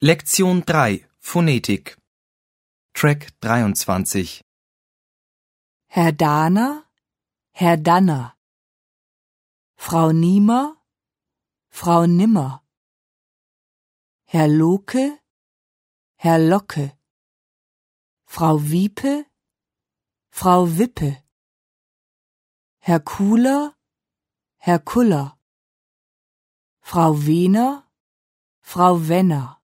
Lektion 3 Phonetik Track 23 Herr Dahner, Herr Danner. Frau Niemer, Frau Nimmer. Herr Loke, Herr Locke. Frau Wiepe, Frau Wippe. Herr Kuhler, Herr Kuller. Frau Wehner, Frau Wenner.